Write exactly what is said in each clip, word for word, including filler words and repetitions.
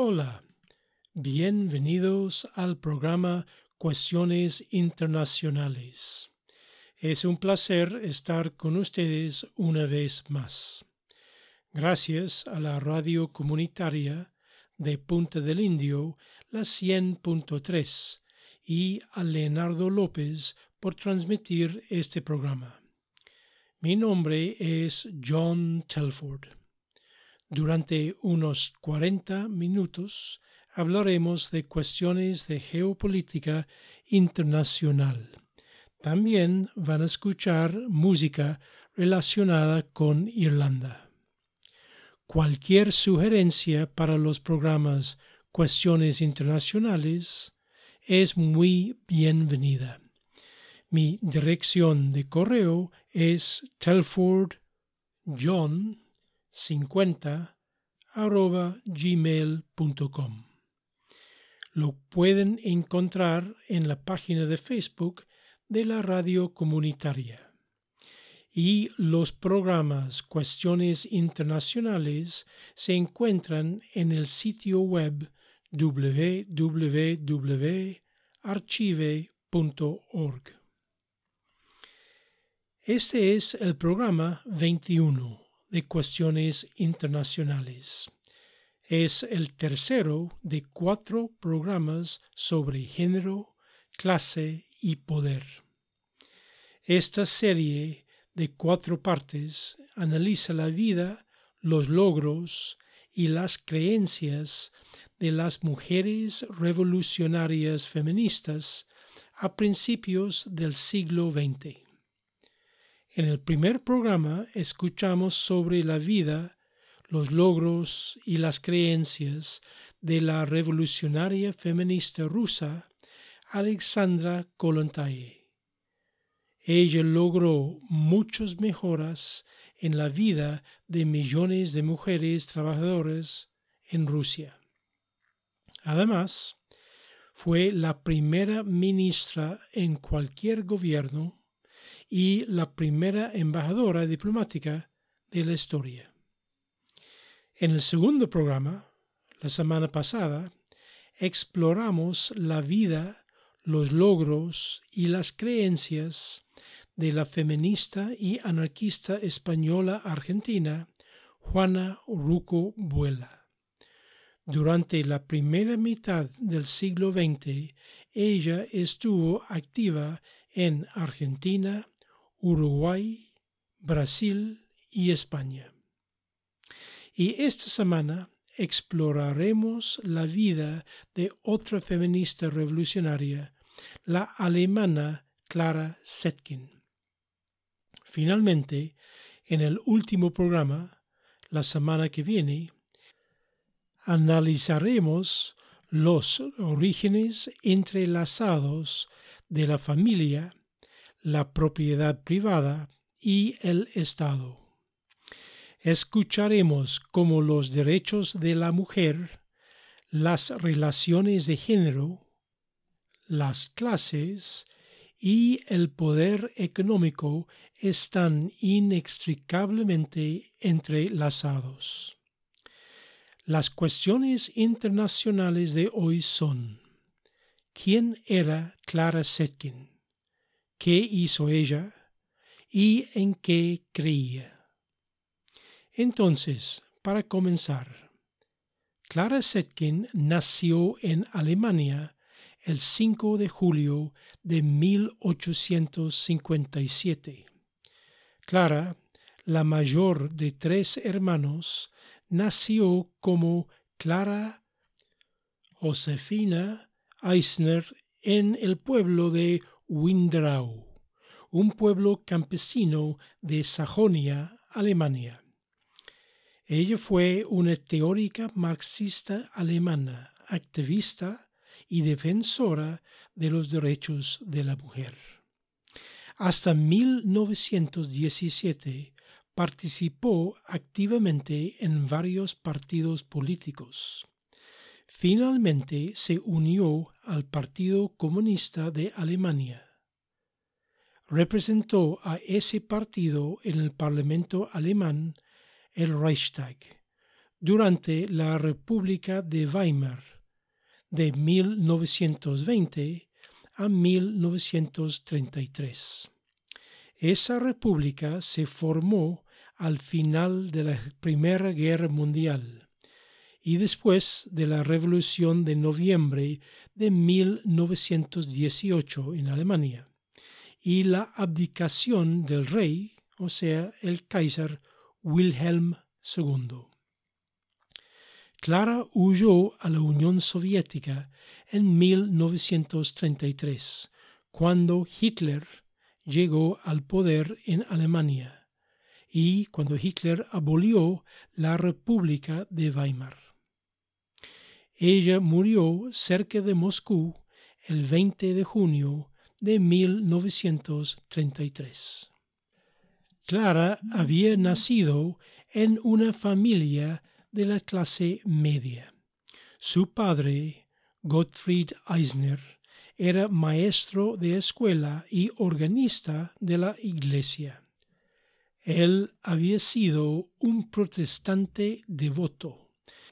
Hola, bienvenidos al programa Cuestiones Internacionales. Es un placer estar con ustedes una vez más. Gracias a la radio comunitaria de Punta del Indio, la cien punto tres, y a Leonardo López por transmitir este programa. Mi nombre es John Telford. Durante unos cuarenta minutos hablaremos de cuestiones de geopolítica internacional. También van a escuchar música relacionada con Irlanda. Cualquier sugerencia para los programas Cuestiones Internacionales es muy bienvenida. Mi dirección de correo es telfordjohn cincuenta arroba gmail punto com. Lo pueden encontrar en la página de Facebook de la radio comunitaria. Y los programas Cuestiones Internacionales se encuentran en el sitio web doble u doble u doble u punto archive punto org. Este es el programa veintiuno de Cuestiones Internacionales. Es el tercero de cuatro programas sobre género, clase y poder. Esta serie de cuatro partes analiza la vida, los logros y las creencias de las mujeres revolucionarias feministas a principios del siglo veinte. En el primer programa escuchamos sobre la vida, los logros y las creencias de la revolucionaria feminista rusa Alexandra Kollontai. Ella logró muchas mejoras en la vida de millones de mujeres trabajadoras en Rusia. Además, fue la primera ministra en cualquier gobierno y la primera embajadora diplomática de la historia. En el segundo programa, la semana pasada, exploramos la vida, los logros y las creencias de la feminista y anarquista española argentina Juana Urruco Buela. Durante la primera mitad del siglo veinte, ella estuvo activa en Argentina, Uruguay, Brasil y España. Y esta semana exploraremos la vida de otra feminista revolucionaria, la alemana Clara Zetkin. Finalmente, en el último programa, la semana que viene, analizaremos los orígenes entrelazados de la familia, la propiedad privada y el Estado. Escucharemos cómo los derechos de la mujer, las relaciones de género, las clases y el poder económico están inextricablemente entrelazados. Las cuestiones internacionales de hoy son: ¿quién era Clara Zetkin? ¿Qué hizo ella? ¿Y en qué creía? Entonces, para comenzar, Clara Zetkin nació en Alemania el cinco de julio de mil ochocientos cincuenta y siete. Clara, la mayor de tres hermanos, nació como Clara Josefina Eisner en el pueblo de Windrau, un pueblo campesino de Sajonia, Alemania. Ella fue una teórica marxista alemana, activista y defensora de los derechos de la mujer. Hasta mil novecientos diecisiete participó activamente en varios partidos políticos. Finalmente se unió al Partido Comunista de Alemania. Representó a ese partido en el Parlamento alemán, el Reichstag, durante la República de Weimar de mil novecientos veinte a mil novecientos treinta y tres. Esa república se formó al final de la Primera Guerra Mundial y después de la Revolución de Noviembre de mil novecientos dieciocho en Alemania y la abdicación del rey, o sea, el Kaiser Wilhelm segundo. Clara huyó a la Unión Soviética en mil novecientos treinta y tres, cuando Hitler llegó al poder en Alemania y cuando Hitler abolió la República de Weimar. Ella murió cerca de Moscú el veinte de junio de mil novecientos treinta y tres. Clara había nacido en una familia de la clase media. Su padre, Gottfried Eisner, era maestro de escuela y organista de la iglesia. Él había sido un protestante devoto.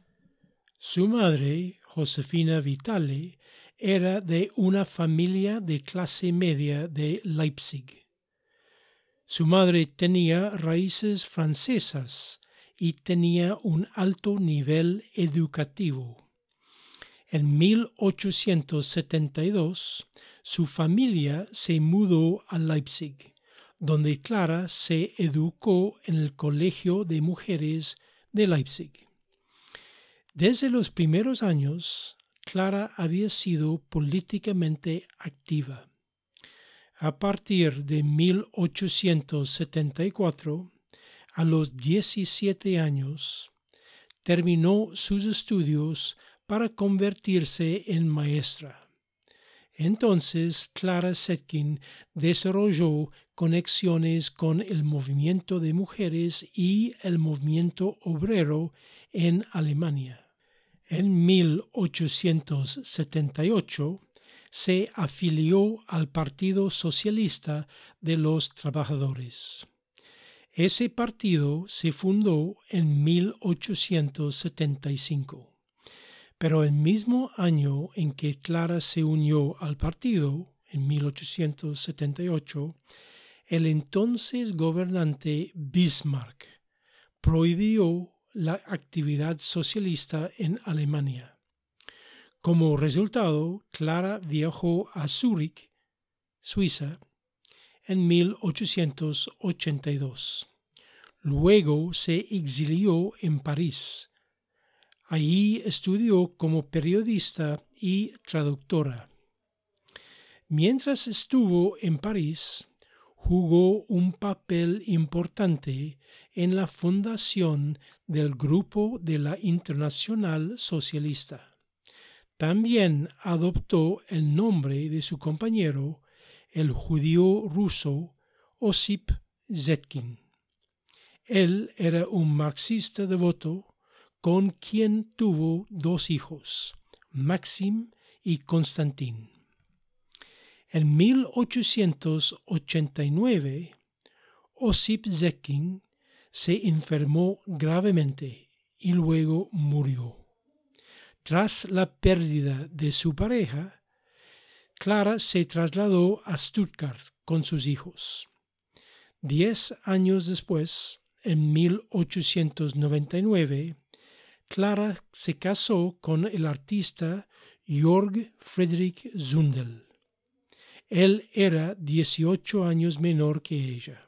Su madre, Josefina Vitale, era de una familia de clase media de Leipzig. Su madre tenía raíces francesas y tenía un alto nivel educativo. En mil ochocientos setenta y dos, su familia se mudó a Leipzig, donde Clara se educó en el Colegio de Mujeres de Leipzig. Desde los primeros años, Clara había sido políticamente activa. A partir de mil ochocientos setenta y cuatro, a los diecisiete años, terminó sus estudios para convertirse en maestra. Entonces, Clara Zetkin desarrolló conexiones con el movimiento de mujeres y el movimiento obrero en Alemania. En mil ochocientos setenta y ocho, se afilió al Partido Socialista de los Trabajadores. Ese partido se fundó en mil ochocientos setenta y cinco, pero el mismo año en que Clara se unió al partido, en mil ochocientos setenta y ocho, el entonces gobernante Bismarck prohibió la actividad socialista en Alemania. Como resultado, Clara viajó a Zúrich, Suiza, en mil ochocientos ochenta y dos. Luego se exilió en París. Allí estudió como periodista y traductora. Mientras estuvo en París, jugó un papel importante en la fundación del Grupo de la Internacional Socialista. También adoptó el nombre de su compañero, el judío ruso Osip Zetkin. Él era un marxista devoto con quien tuvo dos hijos, Maxim y Konstantin. En mil ochocientos ochenta y nueve, Osip Zetkin se enfermó gravemente y luego murió. Tras la pérdida de su pareja, Clara se trasladó a Stuttgart con sus hijos. Diez años después, en mil ochocientos noventa y nueve, Clara se casó con el artista Jörg Friedrich Zundel. Él era dieciocho años menor que ella.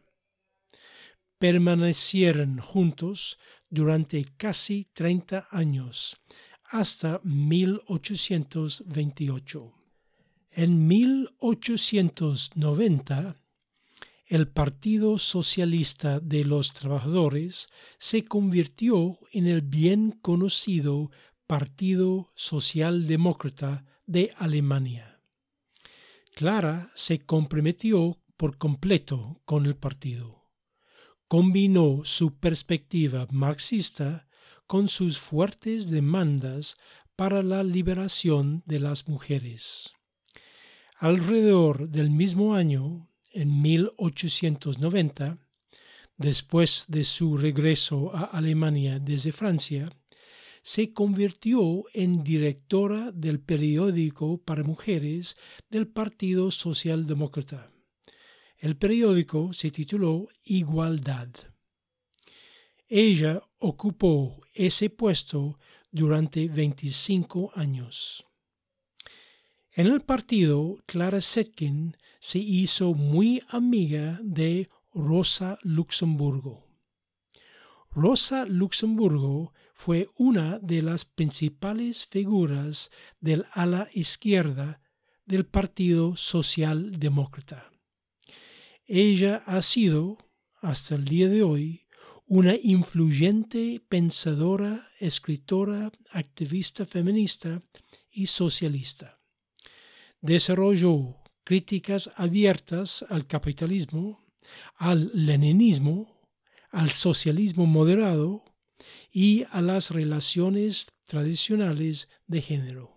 Permanecieron juntos durante casi treinta años, hasta mil ochocientos veintiocho. En mil ochocientos noventa, el Partido Socialista de los Trabajadores se convirtió en el bien conocido Partido Socialdemócrata de Alemania. Clara se comprometió por completo con el partido. Combinó su perspectiva marxista con sus fuertes demandas para la liberación de las mujeres. Alrededor del mismo año, en mil ochocientos noventa, después de su regreso a Alemania desde Francia, se convirtió en directora del periódico para mujeres del Partido Socialdemócrata. El periódico se tituló Igualdad. Ella ocupó ese puesto durante veinticinco años. En el partido, Clara Zetkin se hizo muy amiga de Rosa Luxemburgo. Rosa Luxemburgo fue una de las principales figuras del ala izquierda del Partido Socialdemócrata. Ella ha sido, hasta el día de hoy, una influyente pensadora, escritora, activista feminista y socialista. Desarrolló críticas abiertas al capitalismo, al leninismo, al socialismo moderado y a las relaciones tradicionales de género.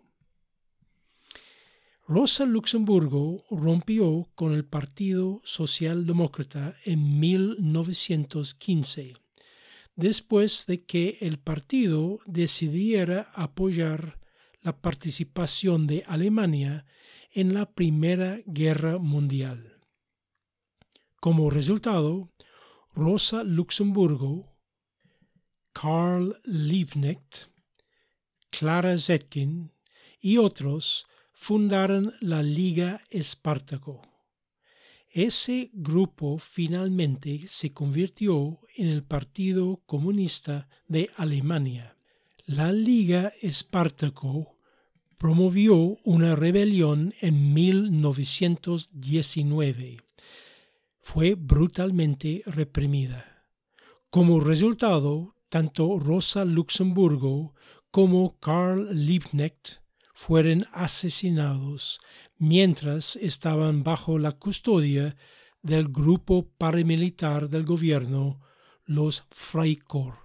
Rosa Luxemburgo rompió con el Partido Socialdemócrata en mil novecientos quince, después de que el partido decidiera apoyar la participación de Alemania en la Primera Guerra Mundial. Como resultado, Rosa Luxemburgo, Karl Liebknecht, Clara Zetkin y otros fundaron la Liga Espartaco. Ese grupo finalmente se convirtió en el Partido Comunista de Alemania. La Liga Espartaco promovió una rebelión en mil novecientos diecinueve. Fue brutalmente reprimida. Como resultado, tanto Rosa Luxemburgo como Karl Liebknecht fueron asesinados mientras estaban bajo la custodia del grupo paramilitar del gobierno, los Freikorps.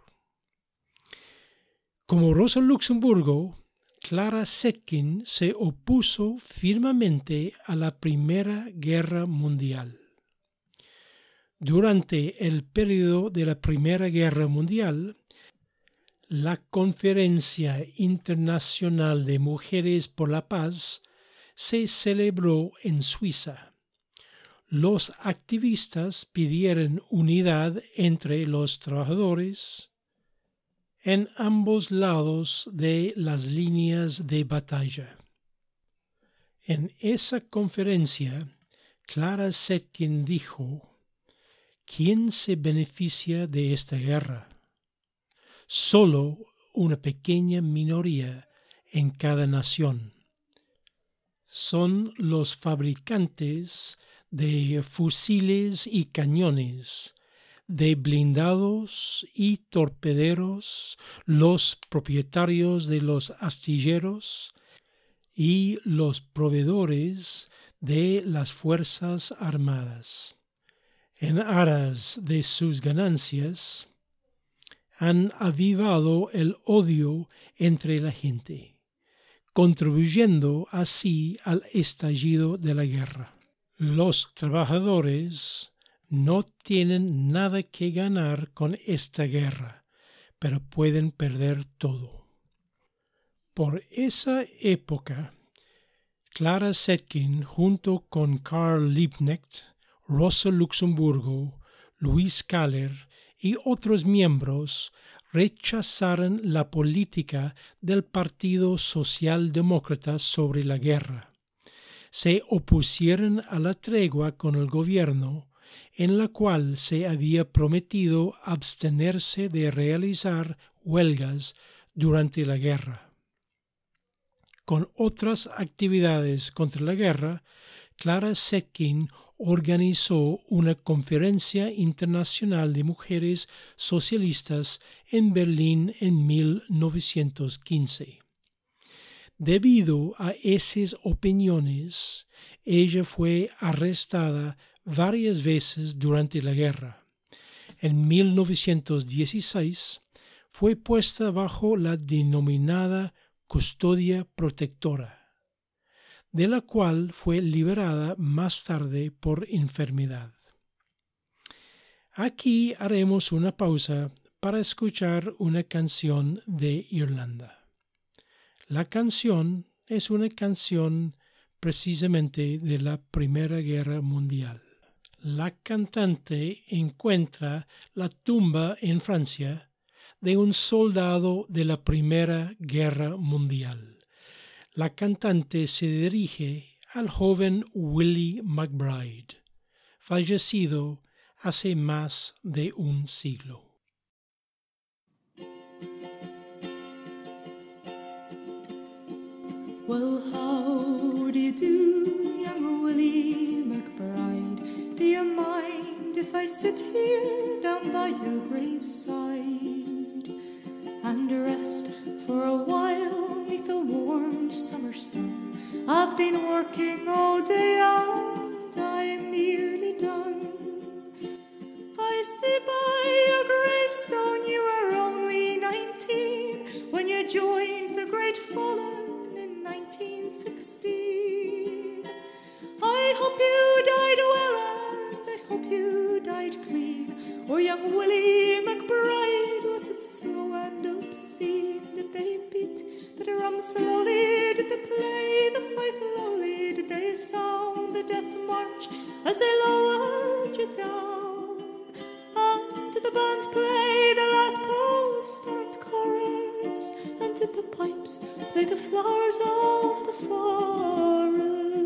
Como Rosa Luxemburgo, Clara Zetkin se opuso firmemente a la Primera Guerra Mundial. Durante el período de la Primera Guerra Mundial, la Conferencia Internacional de Mujeres por la Paz se celebró en Suiza. Los activistas pidieron unidad entre los trabajadores en ambos lados de las líneas de batalla. En esa conferencia, Clara Zetkin dijo: ¿quién se beneficia de esta guerra? Solo una pequeña minoría en cada nación. Son los fabricantes de fusiles y cañones, de blindados y torpederos, los propietarios de los astilleros y los proveedores de las fuerzas armadas. En aras de sus ganancias, han avivado el odio entre la gente, contribuyendo así al estallido de la guerra. Los trabajadores no tienen nada que ganar con esta guerra, pero pueden perder todo. Por esa época, Clara Zetkin, junto con Karl Liebknecht, Rosa Luxemburgo, Louise Kahler y otros miembros rechazaron la política del Partido Socialdemócrata sobre la guerra. Se opusieron a la tregua con el gobierno, en la cual se había prometido abstenerse de realizar huelgas durante la guerra. Con otras actividades contra la guerra, Clara Zetkin organizó una conferencia internacional de mujeres socialistas en Berlín en mil novecientos quince. Debido a esas opiniones, ella fue arrestada varias veces durante la guerra. En mil novecientos dieciséis fue puesta bajo la denominada custodia protectora, de la cual fue liberada más tarde por enfermedad. Aquí haremos una pausa para escuchar una canción de Irlanda. La canción es una canción precisamente de la Primera Guerra Mundial. La cantante encuentra la tumba en Francia de un soldado de la Primera Guerra Mundial. La cantante se dirige al joven Willie McBride, fallecido hace más de un siglo. Well, how do you do, young Willie McBride? Do you mind if I sit here down by your graveside and rest for a while neath the warm summer sun? I've been working all day and I'm nearly done. I see by your gravestone you were only nineteen when you joined the great fallen in nineteen sixteen. I hope you died well and I hope you died clean. Or young Willie McBride, was it slow and obscene? Did they beat the drum slowly? Did they play the fife lowly? Did they sound the death march as they lowered you down? And did the band play the last post and chorus? And did the pipes play the flowers of the forest?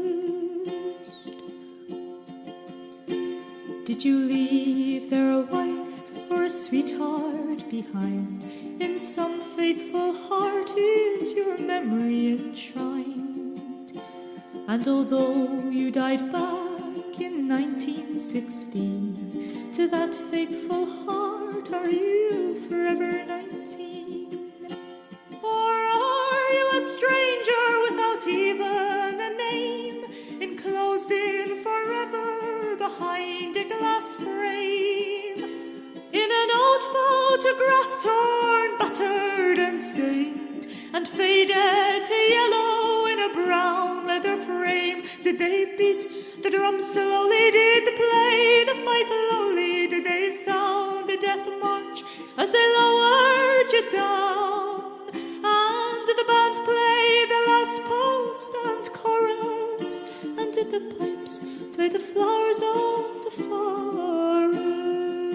Did you leave there a wife or a sweetheart behind? In some faithful heart is your memory enshrined. And although you died back in nineteen sixteen, to that faithful heart are you forever nineteen? Or are you a stranger without even a name, enclosed in forever behind a glass frame, in an old photograph torn, battered and stained, and faded to yellow in a brown leather frame? Did they beat the drum slowly? Did they play the fife lowly? Did they sound the death march as they lowered you down? And did the band play the last post and chorus? And did the pipes play the flowers of the forest?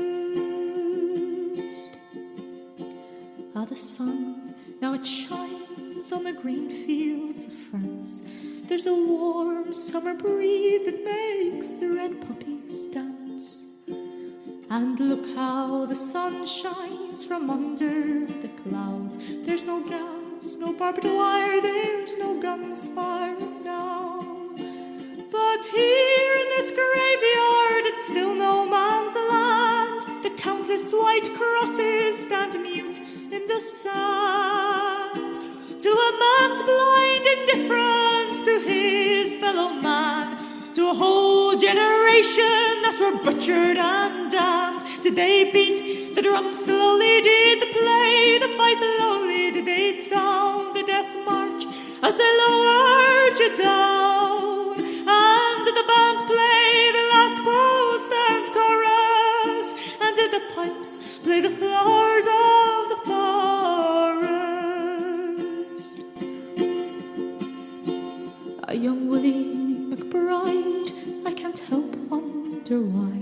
Ah, the sun, now it shines on the green fields of France. There's a warm summer breeze, it makes the red poppies dance. And look how the sun shines from under the clouds. There's no gas, no barbed wire, there's no guns firing now. But here in this graveyard, it's still no man's land. The countless white crosses stand mute in the sand, to a man's blind indifference to his fellow man, to a whole generation that were butchered and damned. Did they beat the drum slowly? Did they play the fife lowly? Did they sound the death march as they lowered you down? And did the band play the last post and chorus? And did the pipes play the flowers of the forest? A young Willie McBride, I can't help wonder why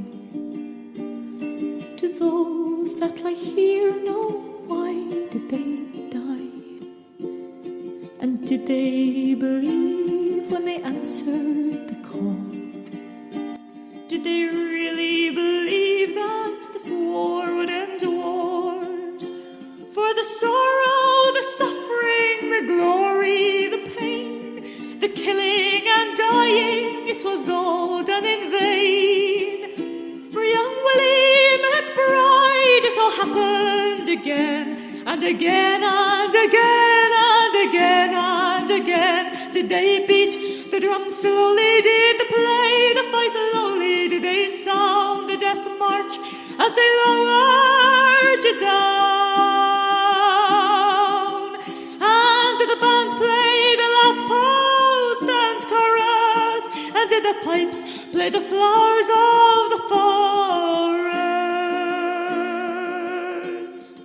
do those that lie here know why did they die? And did they believe when they answered the call? Did they really believe that this war would end wars? For the sorrow, the suffering, the glory, the pain, the killing and dying, it was all done in vain. For young Willie McBride, it all happened again, and again, and again, and again, and again. Did they beat the drum slowly? Did they play the fife lowly? Did they sound the death march as they lowered you down? And did the band play the last post and chorus? And did the pipes play the flowers of the forest?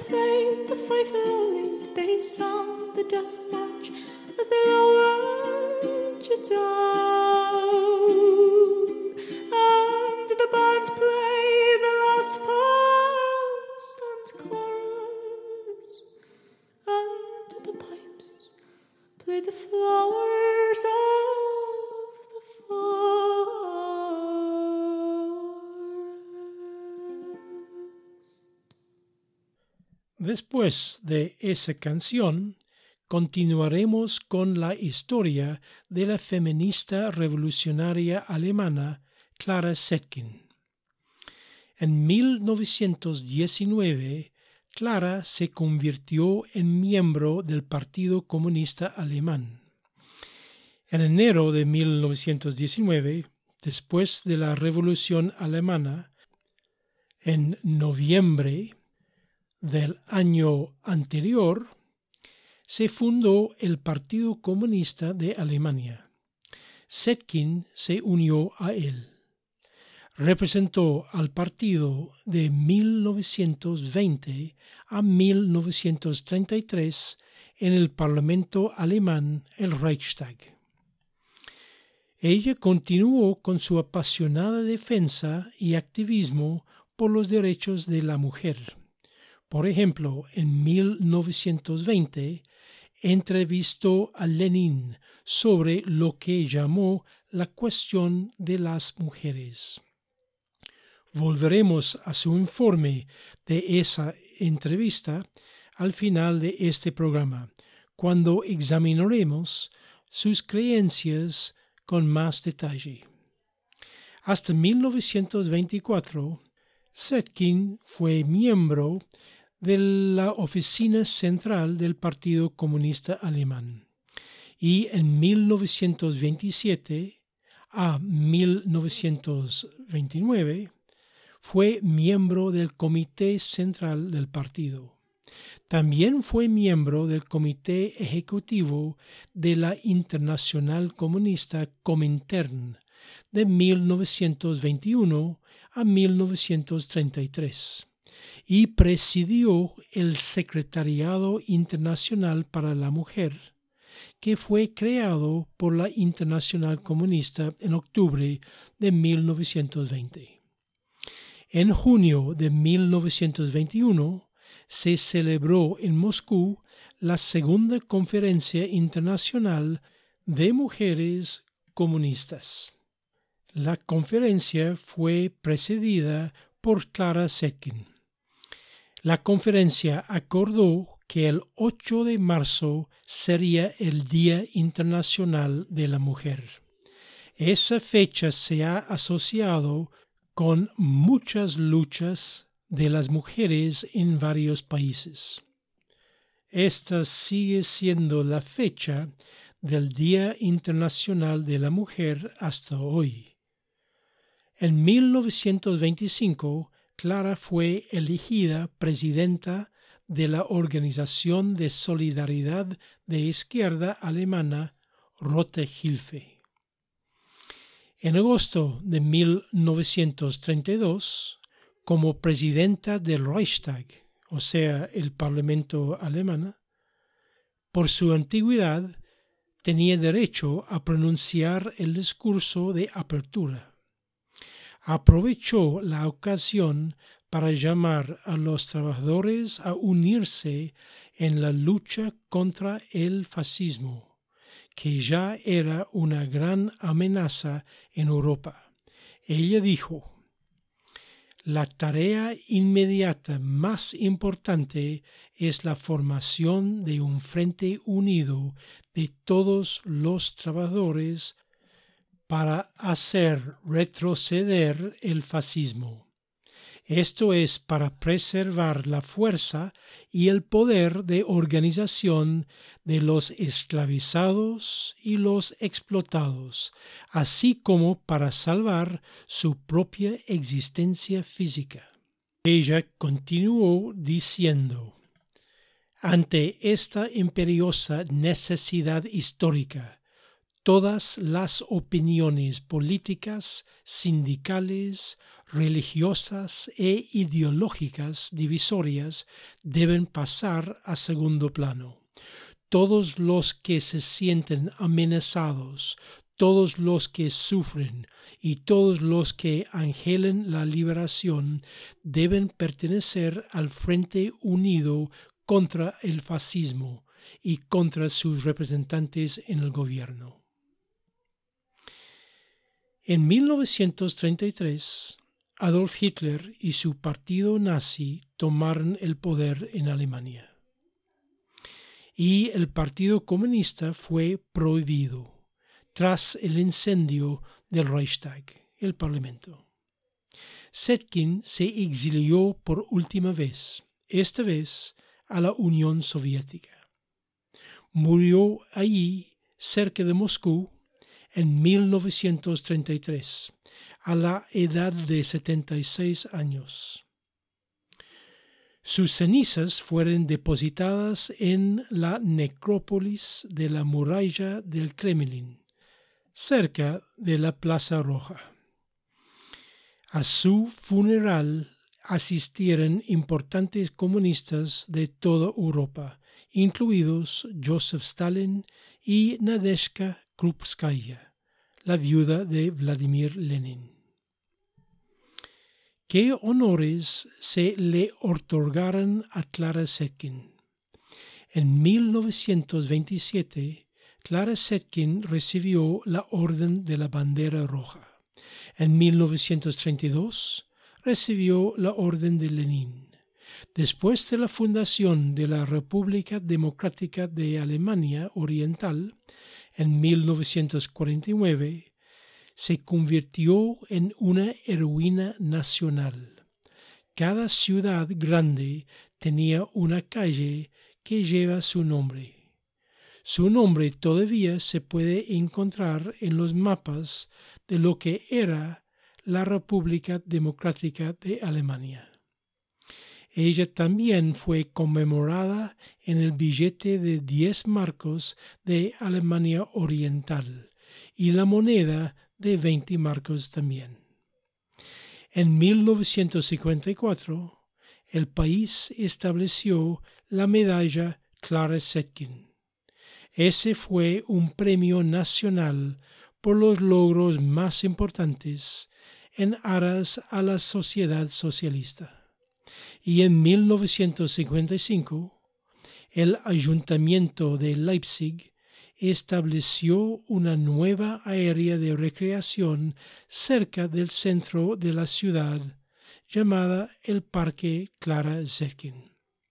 play the fife lulled, they sound the death march as they lowered you down, and the bands play the last post and chorus, and the pipes play the flowers of the forest. Después de esa canción, continuaremos con la historia de la feminista revolucionaria alemana Clara Zetkin. En mil novecientos diecinueve, Clara se convirtió en miembro del Partido Comunista Alemán. En enero de mil novecientos diecinueve, después de la Revolución Alemana, en noviembre del año anterior, se fundó el Partido Comunista de Alemania. Zetkin se unió a él. Representó al partido de mil novecientos veinte a mil novecientos treinta y tres en el Parlamento alemán, el Reichstag. Ella continuó con su apasionada defensa y activismo por los derechos de la mujer. Por ejemplo, en mil novecientos veinte entrevistó a Lenin sobre lo que llamó la cuestión de las mujeres. Volveremos a su informe de esa entrevista al final de este programa, cuando examinaremos sus creencias con más detalle. Hasta mil novecientos veinticuatro, Zetkin fue miembro de la oficina central del Partido Comunista Alemán y en mil novecientos veintisiete a mil novecientos veintinueve fue miembro del Comité Central del partido. También fue miembro del Comité Ejecutivo de la Internacional Comunista Comintern de mil novecientos veintiuno a mil novecientos treinta y tres y presidió el Secretariado Internacional para la Mujer, que fue creado por la Internacional Comunista en octubre de mil novecientos veinte. En junio de mil novecientos veintiuno se celebró en Moscú la segunda Conferencia Internacional de Mujeres Comunistas. La conferencia fue presidida por Clara Zetkin. La conferencia acordó que el ocho de marzo sería el Día Internacional de la Mujer. Esa fecha se ha asociado con muchas luchas de las mujeres en varios países. Esta sigue siendo la fecha del Día Internacional de la Mujer hasta hoy. En mil novecientos veinticinco, Clara fue elegida presidenta de la Organización de Solidaridad de Izquierda Alemana, Rote Hilfe. En agosto de mil novecientos treinta y dos, como presidenta del Reichstag, o sea, el Parlamento alemán, por su antigüedad tenía derecho a pronunciar el discurso de apertura. Aprovechó la ocasión para llamar a los trabajadores a unirse en la lucha contra el fascismo, que ya era una gran amenaza en Europa. Ella dijo: la tarea inmediata más importante es la formación de un frente unido de todos los trabajadores para hacer retroceder el fascismo. Esto es para preservar la fuerza y el poder de organización de los esclavizados y los explotados, así como para salvar su propia existencia física. Ella continuó diciendo: ante esta imperiosa necesidad histórica, todas las opiniones políticas, sindicales, religiosas e ideológicas divisorias deben pasar a segundo plano. Todos los que se sienten amenazados, todos los que sufren y todos los que anhelan la liberación deben pertenecer al Frente Unido contra el fascismo y contra sus representantes en el gobierno. En mil novecientos treinta y tres, Adolf Hitler y su partido nazi tomaron el poder en Alemania. Y el Partido Comunista fue prohibido tras el incendio del Reichstag, el Parlamento. Zetkin se exilió por última vez, esta vez a la Unión Soviética. Murió allí, cerca de Moscú, en mil novecientos treinta y tres, a la edad de setenta y seis años. Sus cenizas fueron depositadas en la necrópolis de la muralla del Kremlin, cerca de la Plaza Roja. A su funeral asistieron importantes comunistas de toda Europa, incluidos Joseph Stalin y Nadezhda Krupskaya, la viuda de Vladimir Lenin. ¿Qué honores se le otorgaron a Clara Zetkin? En mil novecientos veintisiete, Clara Zetkin recibió la Orden de la Bandera Roja. En mil novecientos treinta y dos, recibió la Orden de Lenin. Después de la fundación de la República Democrática de Alemania Oriental, en mil novecientos cuarenta y nueve, se convirtió en una heroína nacional. Cada ciudad grande tenía una calle que lleva su nombre. Su nombre todavía se puede encontrar en los mapas de lo que era la República Democrática de Alemania. Ella también fue conmemorada en el billete de diez marcos de Alemania Oriental y la moneda de veinte marcos también. En mil novecientos cincuenta y cuatro, el país estableció la medalla Clara Zetkin. Ese fue un premio nacional por los logros más importantes en aras a la sociedad socialista. Y en mil novecientos cincuenta y cinco, el Ayuntamiento de Leipzig estableció una nueva área de recreación cerca del centro de la ciudad llamada el Parque Clara Zetkin.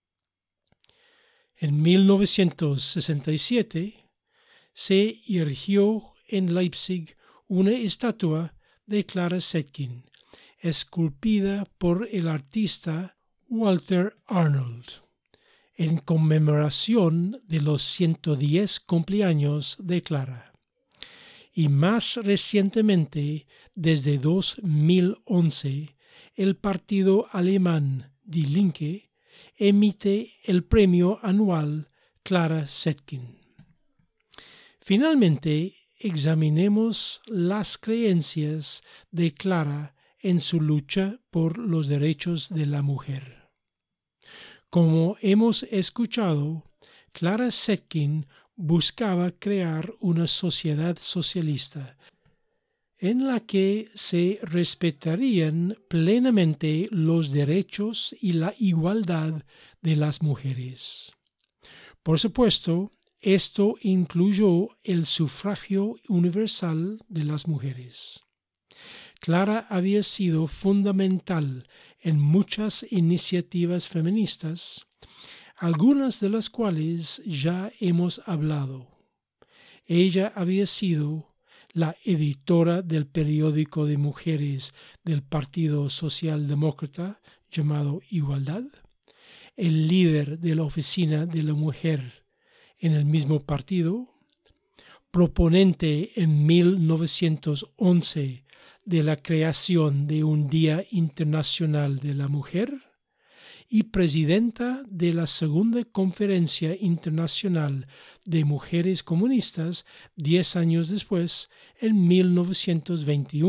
En mil novecientos sesenta y siete se erigió en Leipzig una estatua de Clara Zetkin, esculpida por el artista Walter Arnold, en conmemoración de los ciento diez cumpleaños de Clara. Y más recientemente, desde dos mil once, el partido alemán Die Linke emite el premio anual Clara Zetkin. Finalmente, examinemos las creencias de Clara en su lucha por los derechos de la mujer. Como hemos escuchado, Clara Zetkin buscaba crear una sociedad socialista en la que se respetarían plenamente los derechos y la igualdad de las mujeres. Por supuesto, esto incluyó el sufragio universal de las mujeres. Clara había sido fundamental en muchas iniciativas feministas, algunas de las cuales ya hemos hablado. Ella había sido la editora del periódico de mujeres del Partido Socialdemócrata llamado Igualdad, el líder de la Oficina de la Mujer en el mismo partido, proponente en mil novecientos once de la creación de un Día Internacional de la Mujer y presidenta de la Segunda Conferencia Internacional de Mujeres Comunistas diez años después, en mil novecientos veintiuno.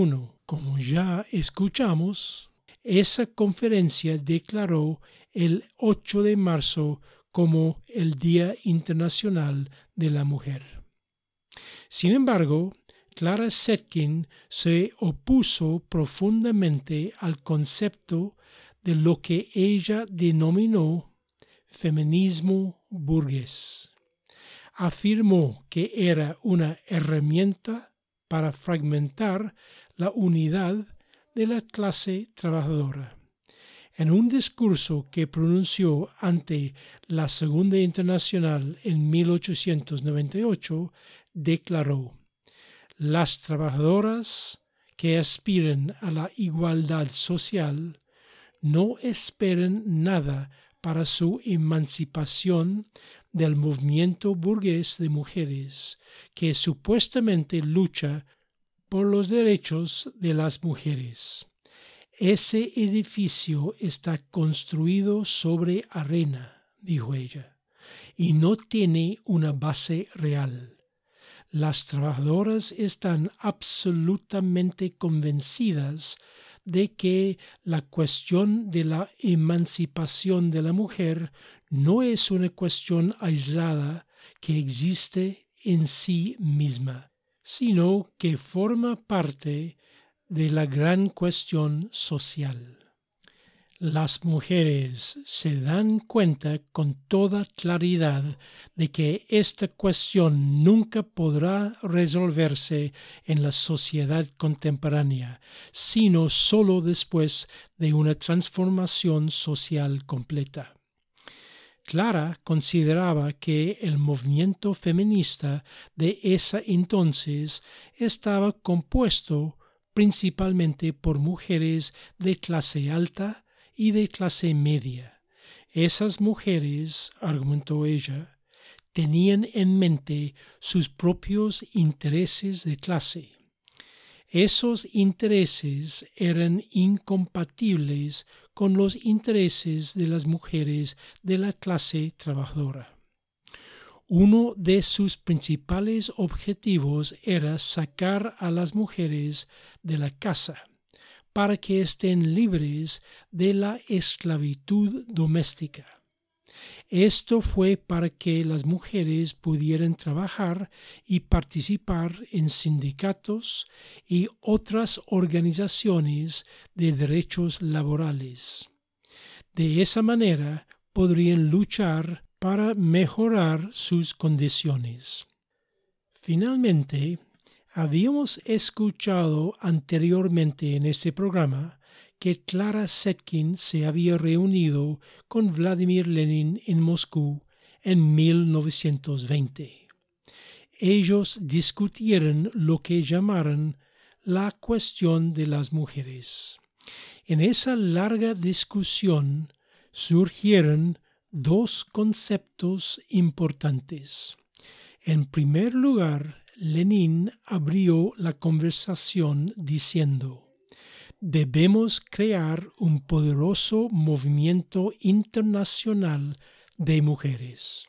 Como ya escuchamos, esa conferencia declaró el ocho de marzo como el Día Internacional de la Mujer. Sin embargo, Clara Zetkin se opuso profundamente al concepto de lo que ella denominó feminismo burgués. Afirmó que era una herramienta para fragmentar la unidad de la clase trabajadora. En un discurso que pronunció ante la Segunda Internacional en mil ochocientos noventa y ocho, declaró: «Las trabajadoras que aspiran a la igualdad social no esperan nada para su emancipación del movimiento burgués de mujeres que supuestamente lucha por los derechos de las mujeres. Ese edificio está construido sobre arena», dijo ella, «y no tiene una base real. Las trabajadoras están absolutamente convencidas de que la cuestión de la emancipación de la mujer no es una cuestión aislada que existe en sí misma, sino que forma parte de la gran cuestión social. Las mujeres se dan cuenta con toda claridad de que esta cuestión nunca podrá resolverse en la sociedad contemporánea, sino solo después de una transformación social completa». Clara consideraba que el movimiento feminista de ese entonces estaba compuesto principalmente por mujeres de clase alta y de clase media. Esas mujeres, argumentó ella, tenían en mente sus propios intereses de clase. Esos intereses eran incompatibles con los intereses de las mujeres de la clase trabajadora. Uno de sus principales objetivos era sacar a las mujeres de la casa para que estén libres de la esclavitud doméstica. Esto fue para que las mujeres pudieran trabajar y participar en sindicatos y otras organizaciones de derechos laborales. De esa manera podrían luchar para mejorar sus condiciones. Finalmente, habíamos escuchado anteriormente en este programa que Clara Zetkin se había reunido con Vladimir Lenin en Moscú en mil novecientos veinte. Ellos discutieron lo que llamaron la cuestión de las mujeres. En esa larga discusión surgieron dos conceptos importantes. En primer lugar, Lenin abrió la conversación diciendo: «Debemos crear un poderoso movimiento internacional de mujeres».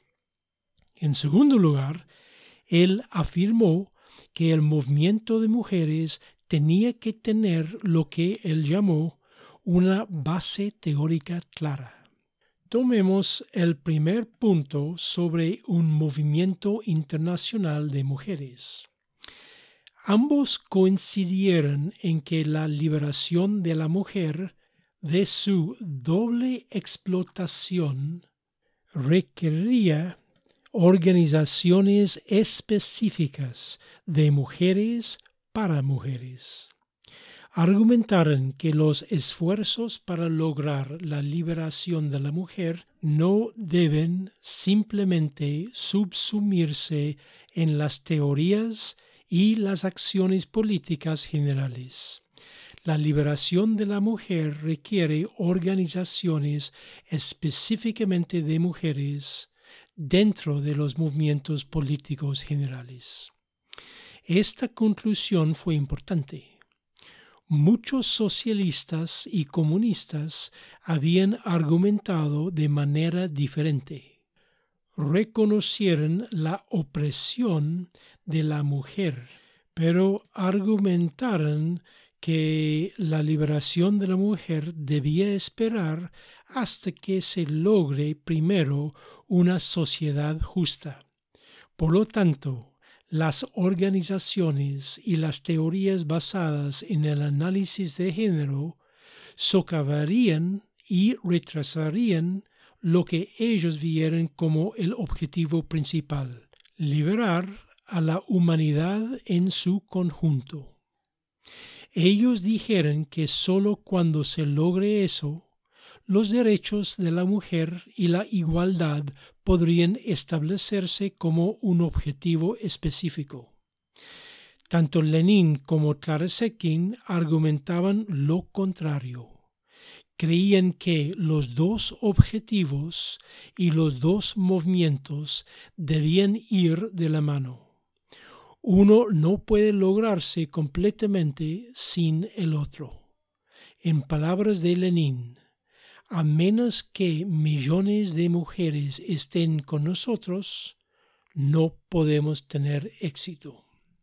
En segundo lugar, él afirmó que el movimiento de mujeres tenía que tener lo que él llamó una base teórica clara. Tomemos el primer punto sobre un movimiento internacional de mujeres. Ambos coincidieron en que la liberación de la mujer de su doble explotación requeriría organizaciones específicas de mujeres para mujeres. Argumentaron que los esfuerzos para lograr la liberación de la mujer no deben simplemente subsumirse en las teorías y las acciones políticas generales. La liberación de la mujer requiere organizaciones específicamente de mujeres dentro de los movimientos políticos generales. Esta conclusión fue importante. Muchos socialistas y comunistas habían argumentado de manera diferente. Reconocieron la opresión de la mujer, pero argumentaron que la liberación de la mujer debía esperar hasta que se logre primero una sociedad justa. Por lo tanto, las organizaciones y las teorías basadas en el análisis de género socavarían y retrasarían lo que ellos vieran como el objetivo principal: liberar a la humanidad en su conjunto. Ellos dijeron que sólo cuando se logre eso, los derechos de la mujer y la igualdad podrían establecerse como un objetivo específico. Tanto Lenin como Clara Zetkin argumentaban lo contrario. Creían que los dos objetivos y los dos movimientos debían ir de la mano. Uno no puede lograrse completamente sin el otro. En palabras de Lenin, a menos que millones de mujeres estén con nosotros, no podemos tener éxito.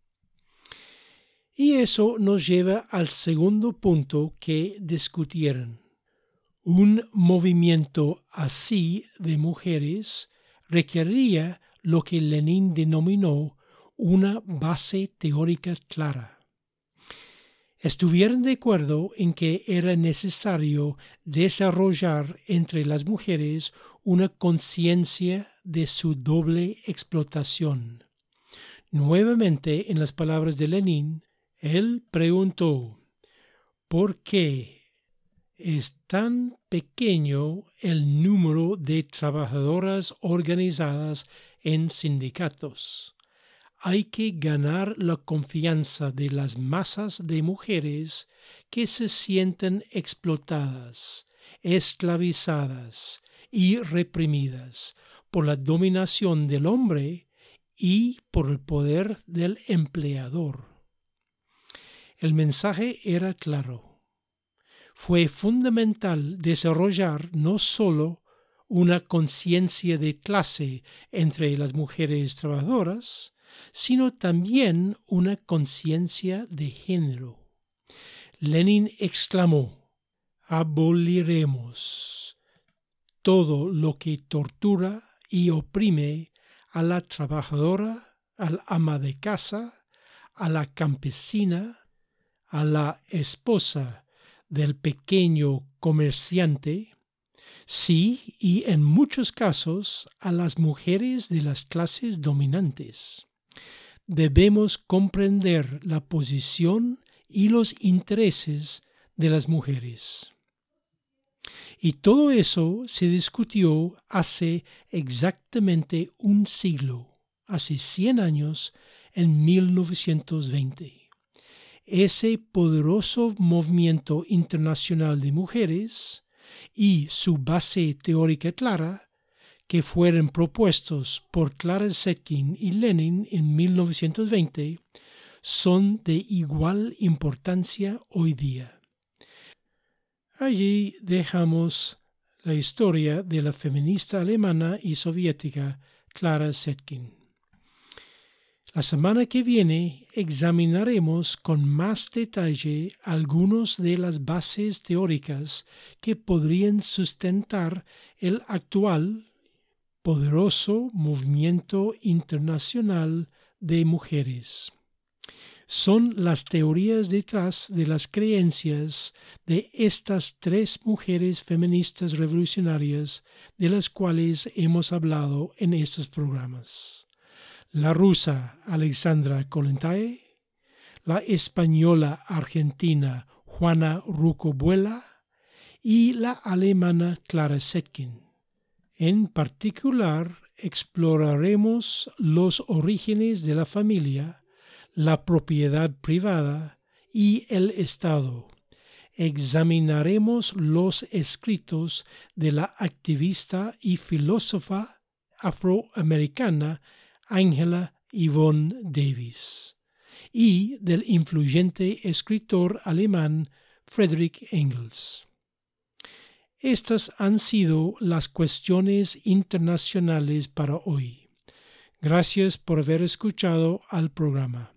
Y eso nos lleva al segundo punto que discutieron. Un movimiento así de mujeres requeriría lo que Lenin denominó una base teórica clara. Estuvieron de acuerdo en que era necesario desarrollar entre las mujeres una conciencia de su doble explotación. Nuevamente, en las palabras de Lenin, él preguntó: ¿por qué es tan pequeño el número de trabajadoras organizadas en sindicatos? Hay que ganar la confianza de las masas de mujeres que se sienten explotadas, esclavizadas y reprimidas por la dominación del hombre y por el poder del empleador. El mensaje era claro. Fue fundamental desarrollar no solo una conciencia de clase entre las mujeres trabajadoras, sino también una conciencia de género. Lenin exclamó: aboliremos todo lo que tortura y oprime a la trabajadora, al ama de casa, a la campesina, a la esposa del pequeño comerciante, sí, y en muchos casos a las mujeres de las clases dominantes. Debemos comprender la posición y los intereses de las mujeres. Y todo eso se discutió hace exactamente un siglo, hace cien años, en mil novecientos veinte. Ese poderoso movimiento internacional de mujeres y su base teórica clara, que fueron propuestos por Clara Zetkin y Lenin en mil novecientos veinte, son de igual importancia hoy día. Allí dejamos la historia de la feminista alemana y soviética Clara Zetkin. La semana que viene examinaremos con más detalle algunas de las bases teóricas que podrían sustentar el actual poderoso movimiento internacional de mujeres. Son las teorías detrás de las creencias de estas tres mujeres feministas revolucionarias de las cuales hemos hablado en estos programas. La rusa Alexandra Kollontai, la española argentina Juana Rucco-Buela y la alemana Clara Zetkin. En particular, exploraremos los orígenes de la familia, la propiedad privada y el Estado. Examinaremos los escritos de la activista y filósofa afroamericana Angela Yvonne Davis y del influyente escritor alemán Friedrich Engels. Estas han sido las cuestiones internacionales para hoy. Gracias por haber escuchado al programa.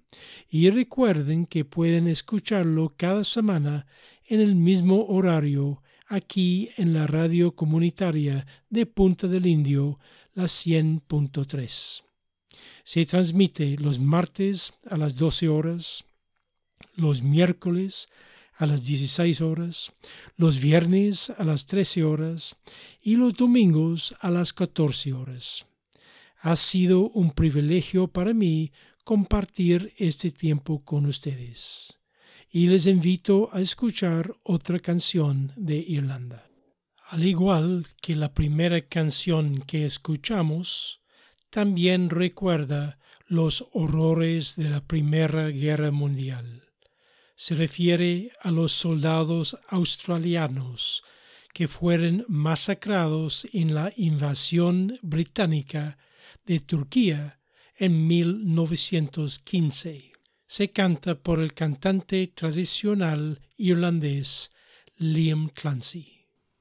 y recuerden que pueden escucharlo cada semana en el mismo horario aquí en la radio comunitaria de Punta del Indio, la cien punto tres. Se transmite los martes a las doce horas, los miércoles a las dieciséis horas, los viernes a las trece horas y los domingos a las catorce horas. Ha sido un privilegio para mí compartir este tiempo con ustedes y les invito a escuchar otra canción de Irlanda. Al igual que la primera canción que escuchamos, también recuerda los horrores de la Primera Guerra Mundial. Se refiere a los soldados australianos que fueron masacrados en la invasión británica de Turquía en mil novecientos quince. Se canta por el cantante tradicional irlandés Liam Clancy.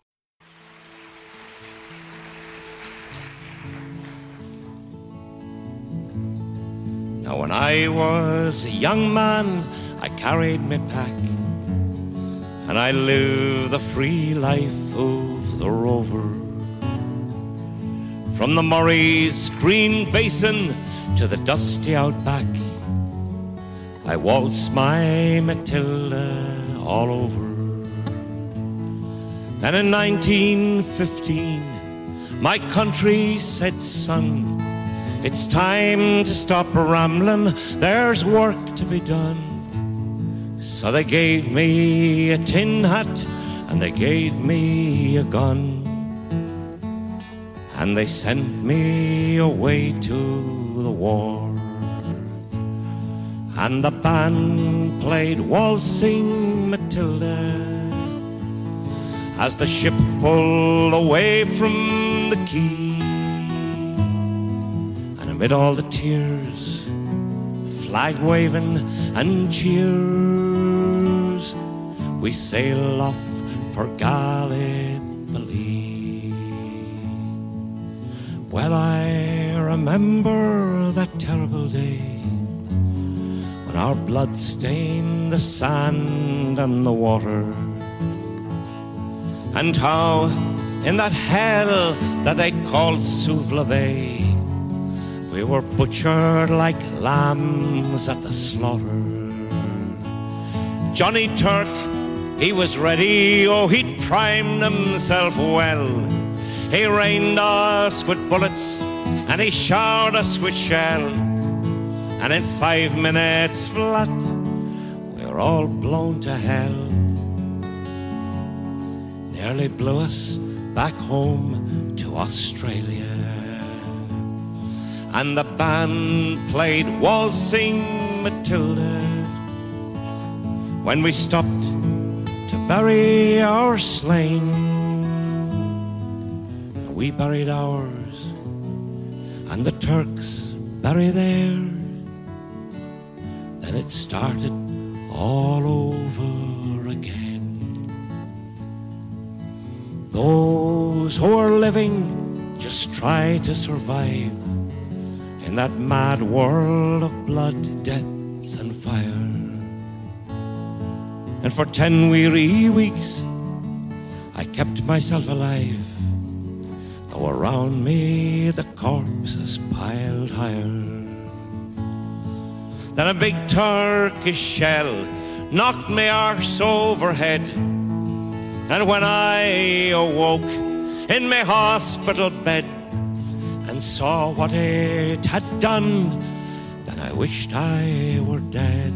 Now when I was a young man, I carried me pack, and I lived the free life of the rover. From the Murray's green basin to the dusty outback, I waltzed my Matilda all over. Then in nineteen fifteen, my country said, son, it's time to stop rambling, there's work to be done. So they gave me a tin hat and they gave me a gun, and they sent me away to the war. And the band played Waltzing Matilda as the ship pulled away from the quay. And amid all the tears, flag waving and cheers, we sail off for Gallipoli. Well, I remember that terrible day when our blood stained the sand and the water, and how in that hell that they called Suvla Bay, we were butchered like lambs at the slaughter. Johnny Turk, he was ready, oh, he'd primed himself well. He rained us with bullets and he showered us with shell. And in five minutes flat, we were all blown to hell. Nearly blew us back home to Australia. And the band played Waltzing Matilda when we stopped to bury our slain. We buried ours, and the Turks buried theirs. Then it started all over again. Those who are living just try to survive in that mad world of blood, death and fire. And for ten weary weeks I kept myself alive, though around me the corpses piled higher. Then a big Turkish shell knocked me arse overhead, and when I awoke in my hospital bed and saw what it had done, then I wished I were dead.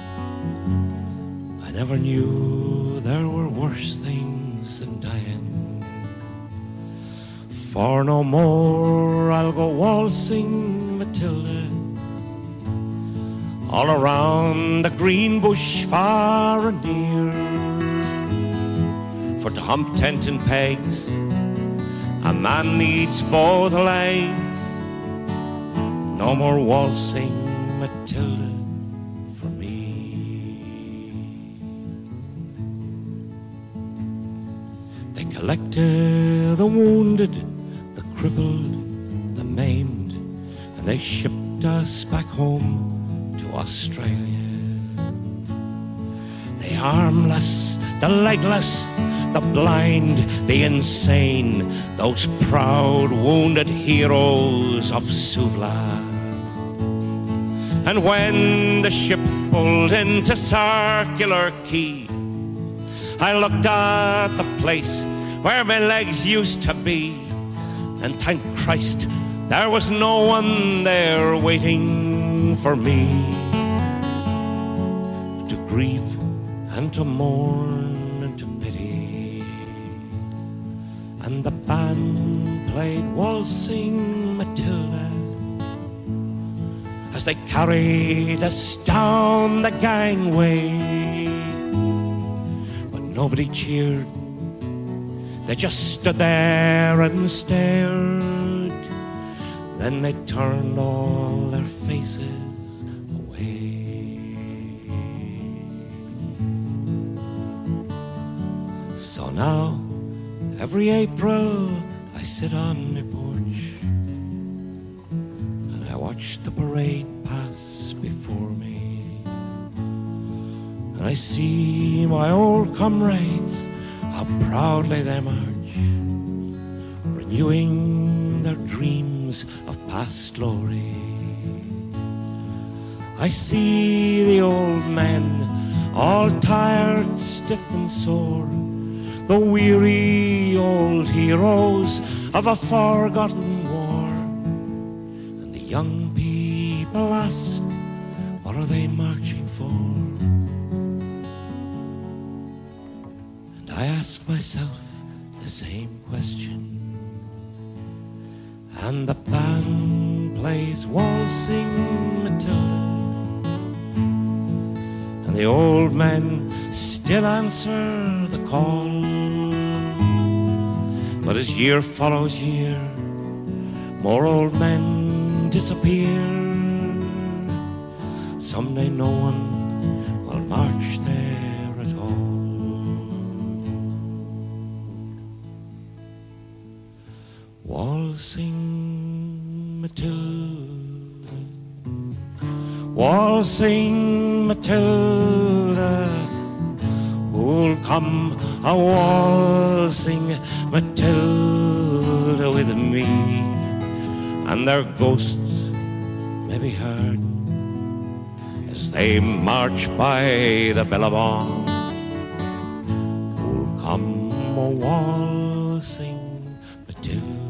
I never knew there were worse things than dying. For no more I'll go waltzing Matilda all around the green bush far and near. For to hump tent and pegs a man needs both legs. No more waltzing Matilda for me. They collected the wounded, the crippled, the maimed, and they shipped us back home to Australia. The armless, the legless, the blind, the insane, those proud, wounded heroes of Suvla. And when the ship pulled into Circular Quay, I looked at the place where my legs used to be, and thank Christ there was no one there waiting for me to grieve and to mourn and to pity. And the band played Waltzing Matilda as they carried us down the gangway. But nobody cheered, they just stood there and stared. Then they turned all their faces away. So now, every April, I sit on my porch and I watch the parade pass before me. And I see my old comrades, how proudly they march, renewing their dreams of past glory. I see the old men, all tired, stiff and sore, the weary old heroes of a forgotten war. And the young people ask, what are they marching for? And I ask myself the same question. And the band plays Waltzing Matilda, and the old men still answer the call. But as year follows year, more old men disappear. Someday no one will march there at all. Waltzing Matilda, waltzing Matilda, who'll come a waltzing Matilda with me, and their ghosts may be heard as they march by the Billabong. Who'll come a waltzing Matilda.